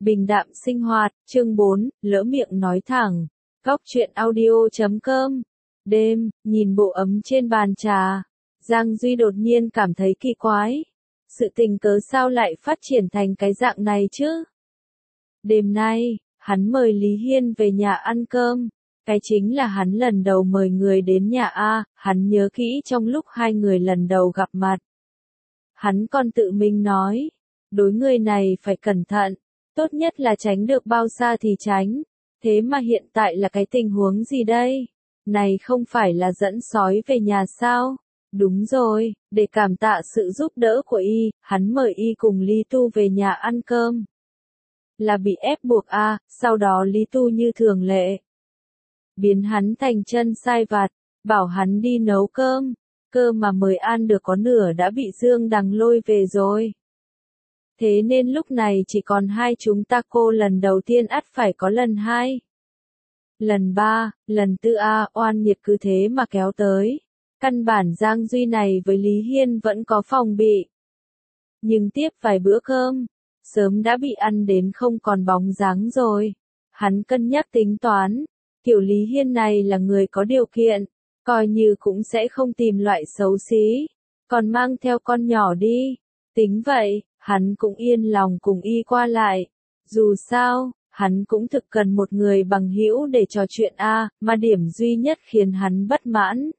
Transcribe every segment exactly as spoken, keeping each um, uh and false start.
Bình đạm sinh hoạt, chương bốn, lỡ miệng nói thẳng. Góc truyện audio chấm com. Đêm, nhìn bộ ấm trên bàn trà, Giang Duy đột nhiên cảm thấy kỳ quái. Sự tình cớ sao lại phát triển thành cái dạng này chứ? Đêm nay, hắn mời Lý Hiên về nhà ăn cơm. Cái chính là hắn lần đầu mời người đến nhà A, hắn nhớ kỹ trong lúc hai người lần đầu gặp mặt. Hắn còn tự mình nói, đối người này phải cẩn thận, tốt nhất là tránh được bao xa thì tránh. Thế mà hiện tại là cái tình huống gì đây? Này không phải là dẫn sói về nhà sao? Đúng rồi, để cảm tạ sự giúp đỡ của y, hắn mời y cùng Lý Tu về nhà ăn cơm. Là bị ép buộc a, sau đó Lý Tu như thường lệ biến hắn thành chân sai vặt, bảo hắn đi nấu cơm, cơ mà mời ăn được có nửa đã bị Dương Đằng lôi về rồi. Thế nên lúc này chỉ còn hai chúng ta, cô lần đầu tiên ắt phải có lần hai. Lần ba, lần tư a, oan nghiệt cứ thế mà kéo tới. Căn bản Giang Duy này với Lý Hiên vẫn có phòng bị. Nhưng tiếp vài bữa cơm, sớm đã bị ăn đến không còn bóng dáng rồi. Hắn cân nhắc tính toán, kiểu Lý Hiên này là người có điều kiện, coi như cũng sẽ không tìm loại xấu xí, còn mang theo con nhỏ đi. Tính vậy, hắn cũng yên lòng cùng y qua lại. Dù sao, hắn cũng thực cần một người bằng hữu để trò chuyện a, mà điểm duy nhất khiến hắn bất mãn.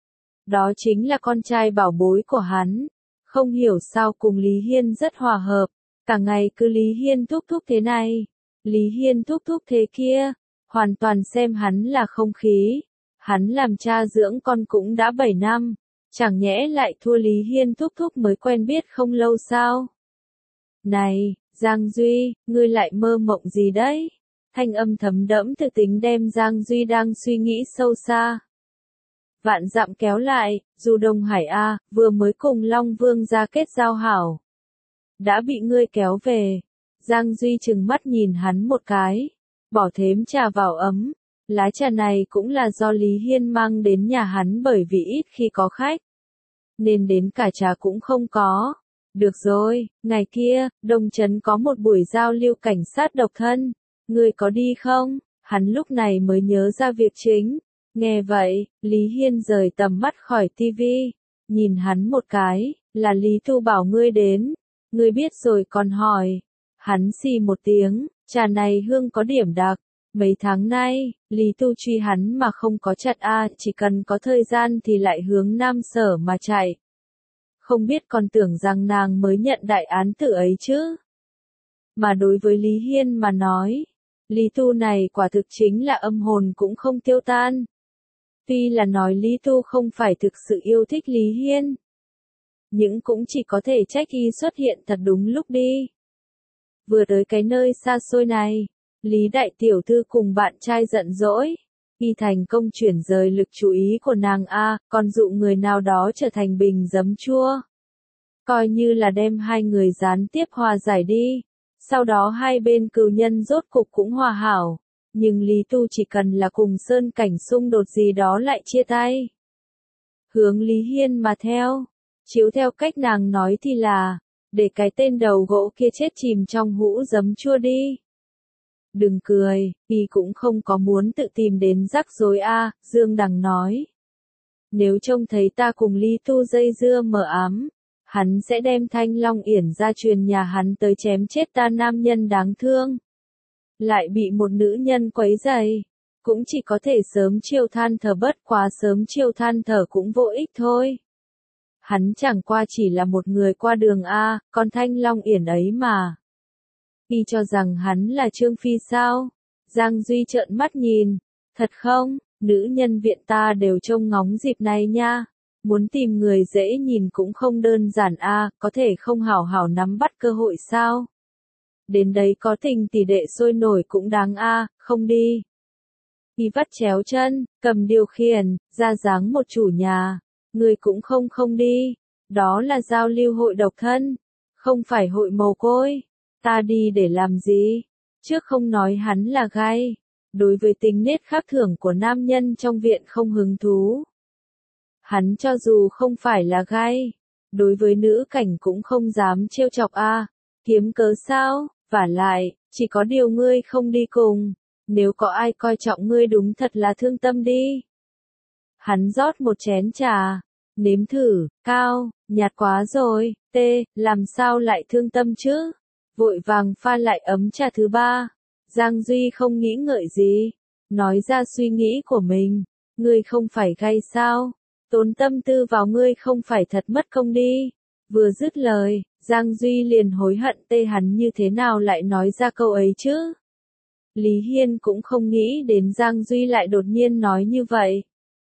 Đó chính là con trai bảo bối của hắn. Không hiểu sao cùng Lý Hiên rất hòa hợp, cả ngày cứ Lý Hiên thúc thúc thế này, Lý Hiên thúc thúc thế kia, hoàn toàn xem hắn là không khí. Hắn làm cha dưỡng con cũng đã bảy năm, chẳng nhẽ lại thua Lý Hiên thúc thúc mới quen biết không lâu sao? Này, Giang Duy, ngươi lại mơ mộng gì đấy? Thanh âm thấm đẫm tự tính đem Giang Duy đang suy nghĩ sâu xa. Vạn dặm kéo lại, dù Đông Hải A, vừa mới cùng Long Vương ra kết giao hảo. Đã bị ngươi kéo về. Giang Duy trừng mắt nhìn hắn một cái, bỏ thếm trà vào ấm. Lá trà này cũng là do Lý Hiên mang đến nhà hắn bởi vì ít khi có khách, nên đến cả trà cũng không có. Được rồi, ngày kia, Đông Trấn có một buổi giao lưu cảnh sát độc thân. Ngươi có đi không? Hắn lúc này mới nhớ ra việc chính. Nghe vậy, Lý Hiên rời tầm mắt khỏi tivi, nhìn hắn một cái, là Lý Tu bảo ngươi đến. Ngươi biết rồi còn hỏi. Hắn xì một tiếng, trà này hương có điểm đặc. Mấy tháng nay, Lý Tu truy hắn mà không có chặt a, chỉ cần có thời gian thì lại hướng Nam Sở mà chạy. Không biết còn tưởng rằng nàng mới nhận đại án tử ấy chứ. Mà đối với Lý Hiên mà nói, Lý Tu này quả thực chính là âm hồn cũng không tiêu tan. Tuy là nói Lý Tu không phải thực sự yêu thích Lý Hiên, nhưng cũng chỉ có thể trách y xuất hiện thật đúng lúc đi. Vừa tới cái nơi xa xôi này, Lý đại tiểu thư cùng bạn trai giận dỗi, y thành công chuyển rời lực chú ý của nàng a, còn dụ người nào đó trở thành bình giấm chua. Coi như là đem hai người gián tiếp hòa giải đi. Sau đó hai bên cừu nhân rốt cục cũng hòa hảo. Nhưng Lý Tu chỉ cần là cùng Sơn Cảnh xung đột gì đó lại chia tay. Hướng Lý Hiên mà theo. Chiếu theo cách nàng nói thì là, để cái tên đầu gỗ kia chết chìm trong hũ giấm chua đi. Đừng cười, y cũng không có muốn tự tìm đến rắc rối a, Dương Đằng nói. Nếu trông thấy ta cùng Lý Tu dây dưa mờ ám, hắn sẽ đem Thanh Long Yển ra truyền nhà hắn tới chém chết ta nam nhân đáng thương. Lại bị một nữ nhân quấy rầy, cũng chỉ có thể sớm chiều than thở, bất quá sớm chiều than thở cũng vô ích thôi. Hắn chẳng qua chỉ là một người qua đường a, con Thanh Long Yển ấy mà. Y cho rằng hắn là Trương Phi sao? Giang Duy trợn mắt nhìn. Thật không? Nữ nhân viện ta đều trông ngóng dịp này nha. Muốn tìm người dễ nhìn cũng không đơn giản a, có thể không hảo hảo nắm bắt cơ hội sao? Đến đấy có tình tỷ đệ sôi nổi cũng đáng a, không đi. Y vắt chéo chân, cầm điều khiển, ra dáng một chủ nhà. Người cũng không không đi. Đó là giao lưu hội độc thân, không phải hội mồ côi. Ta đi để làm gì? Trước không nói hắn là gay, đối với tính nết khác thường của nam nhân trong viện không hứng thú. Hắn cho dù không phải là gay, đối với nữ cảnh cũng không dám trêu chọc a, kiếm cớ sao? Vả lại, Chỉ có điều ngươi không đi cùng. Nếu có ai coi trọng ngươi đúng thật là thương tâm đi. Hắn rót một chén trà. Nếm thử, cao, nhạt quá rồi, tê, làm sao lại thương tâm chứ? Vội vàng pha lại ấm trà thứ ba. Giang Duy không nghĩ ngợi gì. Nói ra suy nghĩ của mình. Ngươi không phải gay sao? Tốn tâm tư vào ngươi không phải thật mất công đi. Vừa dứt lời, Giang Duy liền hối hận tê hắn như thế nào lại nói ra câu ấy chứ? Lý Hiên cũng không nghĩ đến Giang Duy lại đột nhiên nói như vậy.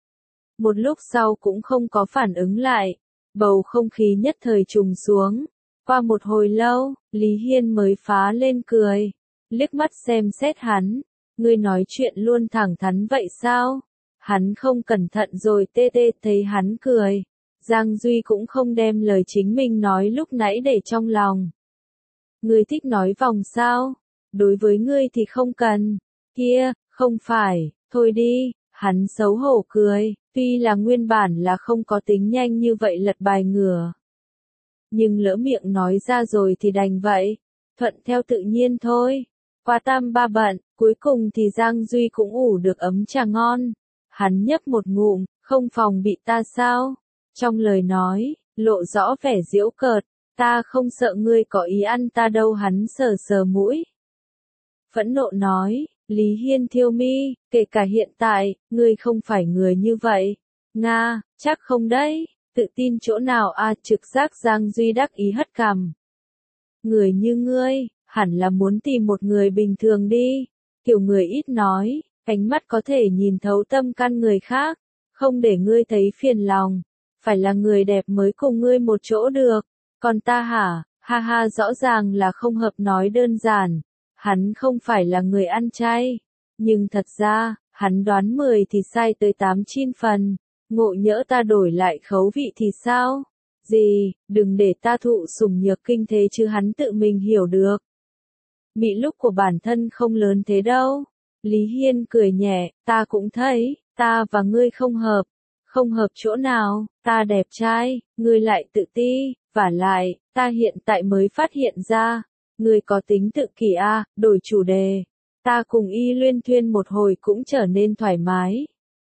Một lúc sau cũng không có phản ứng lại. Bầu không khí nhất thời trùng xuống. Qua một hồi lâu, Lý Hiên mới phá lên cười. Liếc mắt xem xét hắn. Ngươi nói chuyện luôn thẳng thắn vậy sao? Hắn không cẩn thận rồi tê tê thấy hắn cười. Giang Duy cũng không đem lời chính mình nói lúc nãy để trong lòng. Ngươi thích nói vòng sao? Đối với ngươi thì không cần. Kia, không phải, thôi đi, hắn xấu hổ cười, tuy là nguyên bản là không có tính nhanh như vậy lật bài ngửa. Nhưng lỡ miệng nói ra rồi thì đành vậy, thuận theo tự nhiên thôi. Qua tam ba bận, cuối cùng thì Giang Duy cũng ủ được ấm trà ngon. Hắn nhấp một ngụm, không phòng bị ta sao? Trong lời nói, lộ rõ vẻ giễu cợt, ta không sợ ngươi có ý ăn ta đâu hắn sờ sờ mũi. Phẫn nộ nói, Lý Hiên thiêu mi, kể cả hiện tại, ngươi không phải người như vậy. Nga, chắc không đấy, tự tin chỗ nào à trực giác Giang Duy đắc ý hất cằm. Người như ngươi, hẳn là muốn tìm một người bình thường đi, kiểu người ít nói, ánh mắt có thể nhìn thấu tâm can người khác, không để ngươi thấy phiền lòng, phải là người đẹp mới cùng ngươi một chỗ được, còn ta hả, ha ha rõ ràng là không hợp nói đơn giản, hắn không phải là người ăn chay, nhưng thật ra, hắn đoán mười thì sai tới tám chín phần, ngộ nhỡ ta đổi lại khấu vị thì sao? Gì, đừng để ta thụ sủng nhược kinh thế chứ hắn tự mình hiểu được. Mị lúc của bản thân không lớn thế đâu. Lý Hiên cười nhẹ, ta cũng thấy, ta và ngươi không hợp. Không hợp chỗ nào, ta đẹp trai, ngươi lại tự ti, vả lại, ta hiện tại mới phát hiện ra. Ngươi có tính tự kỷ à, đổi chủ đề. Ta cùng y luyên thuyên một hồi cũng trở nên thoải mái.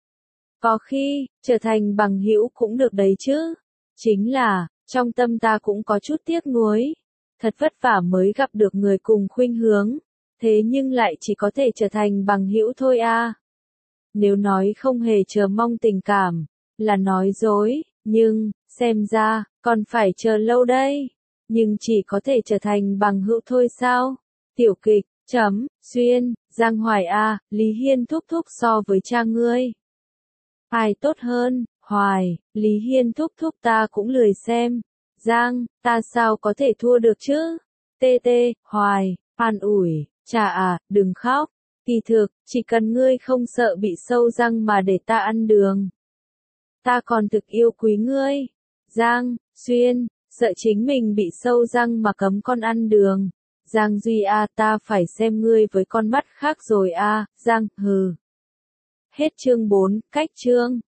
Có khi, trở thành bằng hữu cũng được đấy chứ. Chính là, trong tâm ta cũng có chút tiếc nuối. Thật vất vả mới gặp được người cùng khuynh hướng. Thế nhưng lại chỉ có thể trở thành bằng hữu thôi à. Nếu nói không hề chờ mong tình cảm, là nói dối, nhưng, xem ra, còn phải chờ lâu đây. Nhưng chỉ có thể trở thành bằng hữu thôi sao? Tiểu kịch, chấm, xuyên, Giang Hoài à, Lý Hiên thúc thúc so với cha ngươi. Ai tốt hơn, Hoài, Lý Hiên thúc thúc ta cũng lười xem. Giang, ta sao có thể thua được chứ? Tê tê, Hoài, an ủi, chà à, đừng khóc. Kỳ thực, chỉ cần ngươi không sợ bị sâu răng mà để ta ăn đường. Ta còn thực yêu quý ngươi. Giang, Xuyên, sợ chính mình bị sâu răng mà cấm con ăn đường. Giang Duy a ta phải xem ngươi với con mắt khác rồi a Giang, hừ. Hết chương bốn, cách chương.